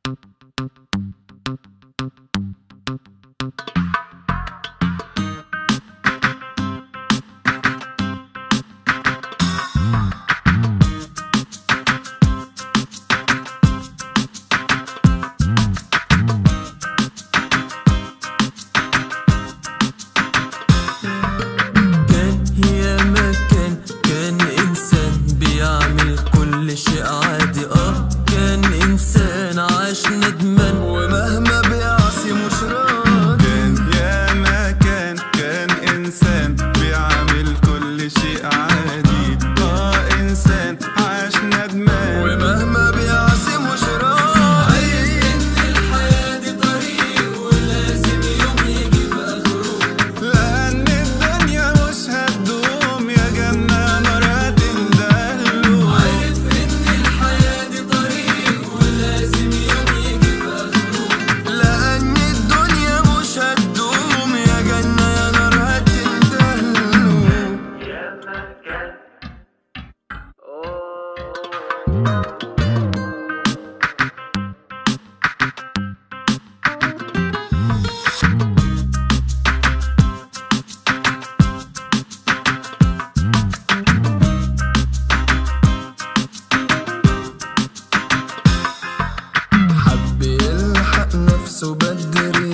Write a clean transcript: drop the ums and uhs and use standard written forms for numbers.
شيء عادي كان إنسان عاش ندمان ومهما بيعصي مش راضي. كان يا ما كان إنسان بيعمل كل شيء عادي إنسان عاش ندمان ومهما بيعصي مش راضي. عارف إن الحياة دي طريق ولازم يوم يجي بآخره، لأن الدنيا مش هتدوم يا جنة نار هتندهله. عارف إن الحياة دي طريق ولازم يوم يجي بآخره، لأن الدنيا مش هتدوم يا جنة يا نار هتندهله. يا مكان حب يلحق نفسه بدري